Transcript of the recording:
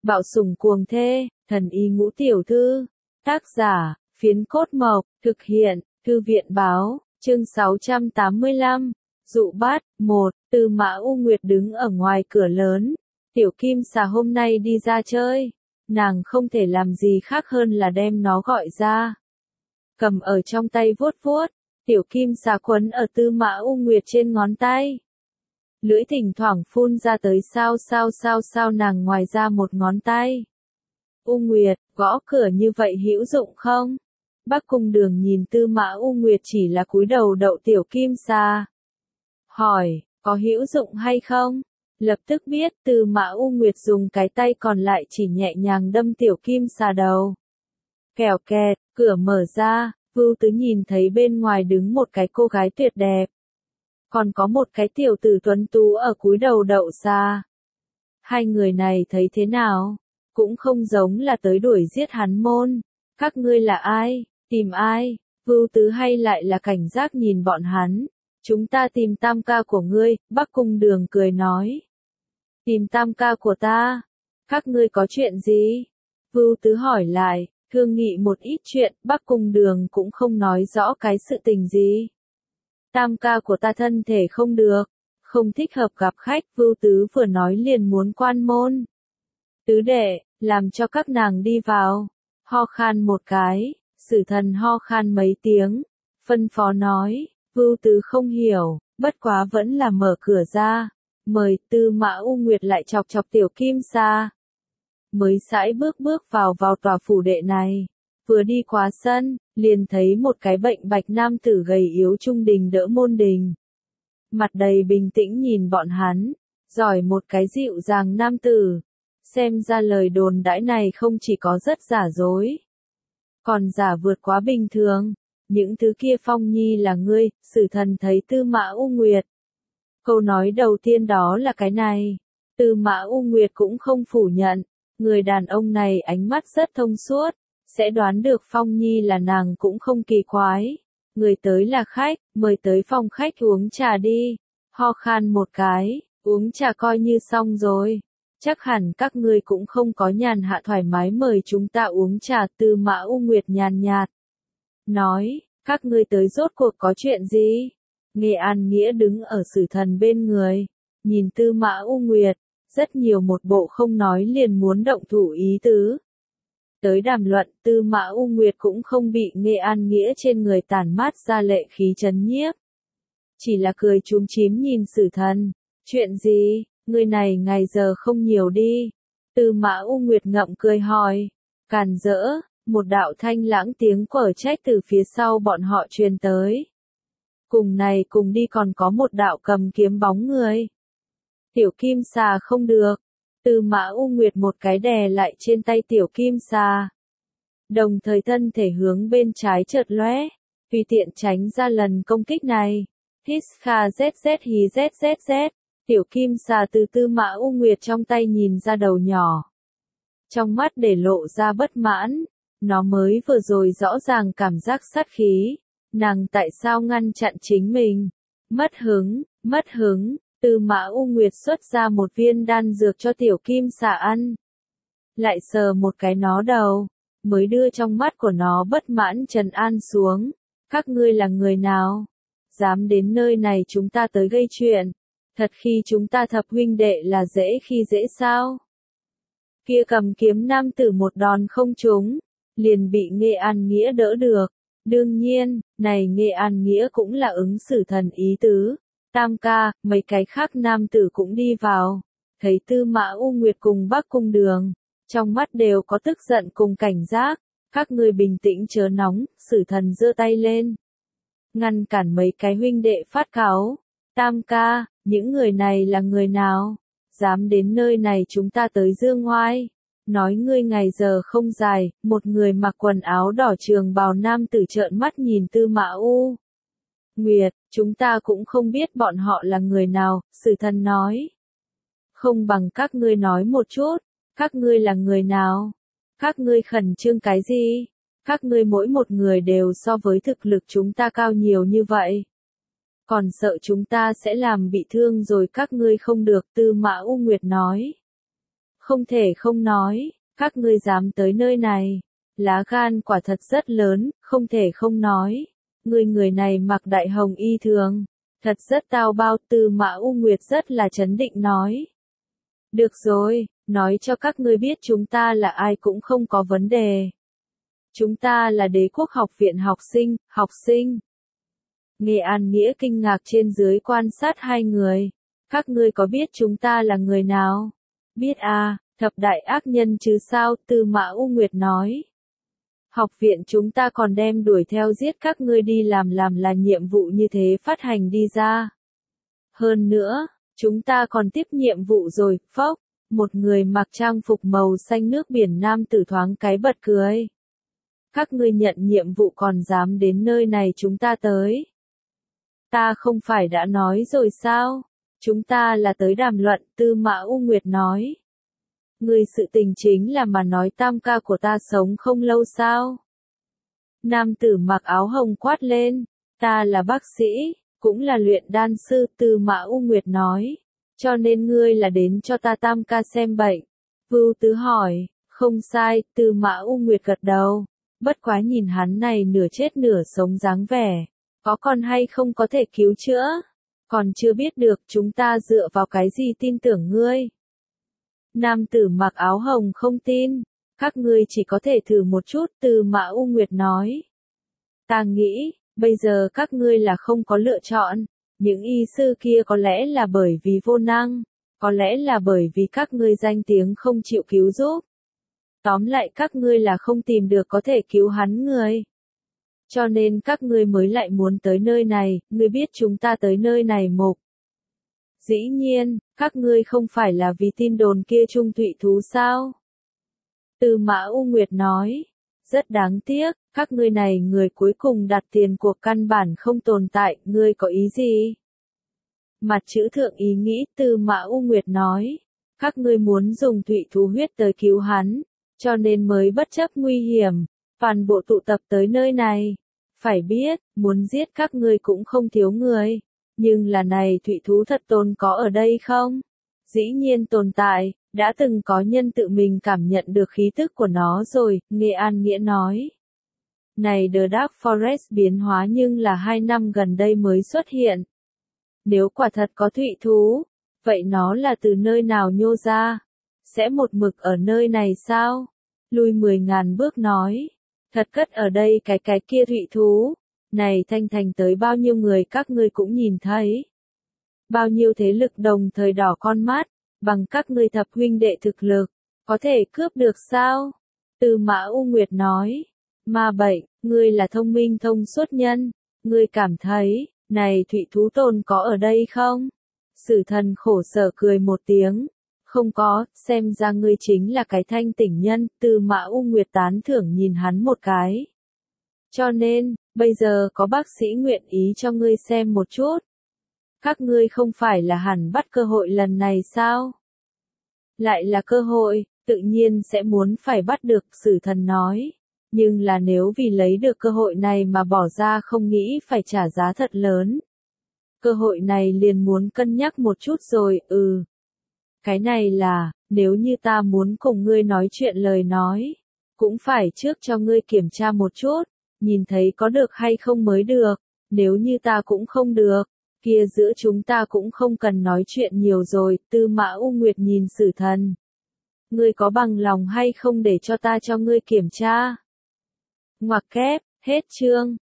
Bạo sủng cuồng thê, thần y ngũ tiểu thư. Tác giả, Phiến Cốt Mộc, thực hiện, Thư viện báo, chương 685. Dụ bắt, 1, Tư Mã U Nguyệt đứng ở ngoài cửa lớn. Tiểu Kim Xà hôm nay đi ra chơi. Nàng không thể làm gì khác hơn là đem nó gọi ra. Cầm ở trong tay vuốt vuốt. Tiểu Kim Xà quấn ở Tư Mã U Nguyệt trên ngón tay. Lưỡi thỉnh thoảng phun ra tới sao nàng ngoài ra một ngón tay. U Nguyệt, gõ cửa như vậy hữu dụng không? Bắc Cung Đường nhìn Tư Mã U Nguyệt chỉ là cúi đầu đậu Tiểu Kim Xà. Hỏi, có hữu dụng hay không? Lập tức biết Tư Mã U Nguyệt dùng cái tay còn lại chỉ nhẹ nhàng đâm Tiểu Kim Xà đầu. Kèo kẹt, cửa mở ra, Vưu Tứ nhìn thấy bên ngoài đứng một cái cô gái tuyệt đẹp. Còn có một cái tiểu tử tuấn tú ở cúi đầu đậu xà. Hai người này thấy thế nào? Cũng không giống là tới đuổi giết hắn môn. Các ngươi là ai? Tìm ai? Vưu Tứ hay lại là cảnh giác nhìn bọn hắn. Chúng ta tìm tam ca của ngươi, Bắc Cung Đường cười nói. Tìm tam ca của ta? Các ngươi có chuyện gì? Vưu Tứ hỏi lại, thương nghị một ít chuyện, Bắc Cung Đường cũng không nói rõ cái sự tình gì. Tam ca của ta thân thể không được, không thích hợp gặp khách, Vưu Tứ vừa nói liền muốn quan môn. Tứ đệ, làm cho các nàng đi vào. Ho khan một cái, Sử Thần ho khan mấy tiếng, phân phó nói, Vưu Tứ không hiểu, bất quá vẫn là mở cửa ra, mời. Tư Mã U Nguyệt lại chọc chọc Tiểu Kim Xà. Mới sải bước vào tòa phủ đệ này, vừa đi qua sân, liền thấy một cái bệnh bạch nam tử gầy yếu trung đình đỡ môn đình. Mặt đầy bình tĩnh nhìn bọn hắn, giỏi một cái dịu dàng nam tử. Xem ra lời đồn đãi này không chỉ có rất giả dối, còn giả vượt quá bình thường. Những thứ kia Phong Nhi là ngươi, Sử Thần thấy Tư Mã U Nguyệt. Câu nói đầu tiên đó là cái này. Tư Mã U Nguyệt cũng không phủ nhận, người đàn ông này ánh mắt rất thông suốt, sẽ đoán được Phong Nhi là nàng cũng không kỳ quái. Người tới là khách, mời tới phòng khách uống trà đi. Ho khan một cái, uống trà coi như xong rồi. Chắc hẳn các ngươi cũng không có nhàn hạ thoải mái mời chúng ta uống trà. Tư Mã U Nguyệt nhàn nhạt nói, các ngươi tới rốt cuộc có chuyện gì? Nghệ An Nghĩa đứng ở Sử Thần bên người, nhìn Tư Mã U Nguyệt, rất nhiều một bộ không nói liền muốn động thủ ý tứ. Tới đàm luận, Tư Mã U Nguyệt cũng không bị Nghệ An Nghĩa trên người tản mát ra lệ khí chấn nhiếp. Chỉ là cười chúm chím nhìn Sử Thần, chuyện gì, người này ngày giờ không nhiều đi. Tư Mã U Nguyệt ngậm cười hỏi, càn rỡ, một đạo thanh lãng tiếng quở trách từ phía sau bọn họ truyền tới. Cùng này cùng đi còn có một đạo cầm kiếm bóng người. Tiểu Kim Xà không được. Tư Mã U Nguyệt một cái đè lại trên tay Tiểu Kim Xà. Đồng thời thân thể hướng bên trái chợt lóe, tùy tiện tránh ra lần công kích này. Hít kha zz hí zzz. Tiểu Kim Xà từ Tư Mã U Nguyệt trong tay nhìn ra đầu nhỏ. Trong mắt để lộ ra bất mãn. Nó mới vừa rồi rõ ràng cảm giác sát khí. Nàng tại sao ngăn chặn chính mình? Mất hứng. Tư Mã U Nguyệt xuất ra một viên đan dược cho Tiểu Kim Xà ăn. Lại sờ một cái nó đầu. Mới đưa trong mắt của nó bất mãn trấn an xuống. Các ngươi là người nào? Dám đến nơi này chúng ta tới gây chuyện. Thật khi chúng ta thập huynh đệ là dễ khi dễ sao? Kia cầm kiếm nam tử một đòn không trúng, liền bị Nghệ An Nghĩa đỡ được. Đương nhiên, này Nghệ An Nghĩa cũng là ứng Sử Thần ý tứ. Tam ca, mấy cái khác nam tử cũng đi vào. Thấy Tư Mã U Nguyệt cùng Bắc Cung Đường, trong mắt đều có tức giận cùng cảnh giác. Các ngươi bình tĩnh chớ nóng, Sử Thần giơ tay lên. Ngăn cản mấy cái huynh đệ phát cáu. Tam ca, những người này là người nào? Dám đến nơi này chúng ta tới dương ngoai. Nói ngươi ngày giờ không dài, một người mặc quần áo đỏ trường bào nam tử trợn mắt nhìn Tư Mã U Nguyệt, chúng ta cũng không biết bọn họ là người nào, Sử Thần nói. Không bằng các ngươi nói một chút, các ngươi là người nào? Các ngươi khẩn trương cái gì? Các ngươi mỗi một người đều so với thực lực chúng ta cao nhiều như vậy. Còn sợ chúng ta sẽ làm bị thương rồi các ngươi không được, Tư Mã U Nguyệt nói. Không thể không nói, các ngươi dám tới nơi này. Lá gan quả thật rất lớn, không thể không nói. Người này mặc đại hồng y thường. Thật rất tao bao. Tư Mã U Nguyệt rất là trấn định nói. Được rồi, nói cho các ngươi biết chúng ta là ai cũng không có vấn đề. Chúng ta là Đế Quốc Học viện học sinh. Nghe An Nghĩa kinh ngạc trên dưới quan sát hai người. Các ngươi có biết chúng ta là người nào? Biết à, thập đại ác nhân chứ sao, Tư Mã U Nguyệt nói. Học viện chúng ta còn đem đuổi theo giết các ngươi đi làm là nhiệm vụ như thế phát hành đi ra. Hơn nữa, chúng ta còn tiếp nhiệm vụ rồi, phốc. Một người mặc trang phục màu xanh nước biển nam tử thoáng cái bật cười. Các ngươi nhận nhiệm vụ còn dám đến nơi này chúng ta tới. Ta không phải đã nói rồi sao? Chúng ta là tới đàm luận, Tư Mã U Nguyệt nói. Ngươi sự tình chính là mà nói tam ca của ta sống không lâu sao? Nam tử mặc áo hồng quát lên. Ta là bác sĩ, cũng là luyện đan sư, Tư Mã U Nguyệt nói. Cho nên ngươi là đến cho ta tam ca xem bệnh. Vưu Tứ hỏi, không sai, Tư Mã U Nguyệt gật đầu. Bất quá nhìn hắn này nửa chết nửa sống dáng vẻ. Có còn hay không có thể cứu chữa? Còn chưa biết được chúng ta dựa vào cái gì tin tưởng ngươi. Nam tử mặc áo hồng không tin. Các ngươi chỉ có thể thử một chút, Tư Mã U Nguyệt nói. Ta nghĩ, bây giờ các ngươi là không có lựa chọn. Những y sư kia có lẽ là bởi vì vô năng. Có lẽ là bởi vì các ngươi danh tiếng không chịu cứu giúp. Tóm lại các ngươi là không tìm được có thể cứu hắn người. Cho nên các ngươi mới lại muốn tới nơi này, ngươi biết chúng ta tới nơi này mục. Dĩ nhiên, các ngươi không phải là vì tin đồn kia trung thụy thú sao? Tư Mã U Nguyệt nói, rất đáng tiếc, các ngươi này người cuối cùng đặt tiền cuộc căn bản không tồn tại, ngươi có ý gì? Mặt chữ thượng ý nghĩ, Tư Mã U Nguyệt nói, các ngươi muốn dùng thụy thú huyết tới cứu hắn, cho nên mới bất chấp nguy hiểm, toàn bộ tụ tập tới nơi này. Phải biết, muốn giết các ngươi cũng không thiếu người. Nhưng là này thụy thú thật tồn có ở đây không? Dĩ nhiên tồn tại, đã từng có nhân tự mình cảm nhận được khí tức của nó rồi, Nghe An Nghĩa nói. Này The Dark Forest biến hóa nhưng là 2 năm gần đây mới xuất hiện. Nếu quả thật có thụy thú, vậy nó là từ nơi nào nhô ra? Sẽ một mực ở nơi này sao? Lui 10.000 bước nói. Thật cất ở đây cái kia thụy thú. Này Thanh Thành tới bao nhiêu người các ngươi cũng nhìn thấy. Bao nhiêu thế lực đồng thời đỏ con mắt, bằng các ngươi thập huynh đệ thực lực, có thể cướp được sao? Tư Mã U Nguyệt nói, ma bệnh, ngươi là thông minh thông suốt nhân, ngươi cảm thấy, này thụy thú tồn có ở đây không? Sử Thần khổ sở cười một tiếng, không có, xem ra ngươi chính là cái thanh tỉnh nhân, Tư Mã U Nguyệt tán thưởng nhìn hắn một cái. Cho nên, bây giờ có bác sĩ nguyện ý cho ngươi xem một chút. Các ngươi không phải là hẳn bắt cơ hội lần này sao? Lại là cơ hội, tự nhiên sẽ muốn phải bắt được, Sử Thần nói. Nhưng là nếu vì lấy được cơ hội này mà bỏ ra không nghĩ phải trả giá thật lớn. Cơ hội này liền muốn cân nhắc một chút rồi, Cái này là, nếu như ta muốn cùng ngươi nói chuyện lời nói, cũng phải trước cho ngươi kiểm tra một chút, nhìn thấy có được hay không mới được, nếu như ta cũng không được, kia giữa chúng ta cũng không cần nói chuyện nhiều rồi, Tư Mã U Nguyệt nhìn Sử Thần. Ngươi có bằng lòng hay không để cho ta cho ngươi kiểm tra? Ngoặc kép, hết chương.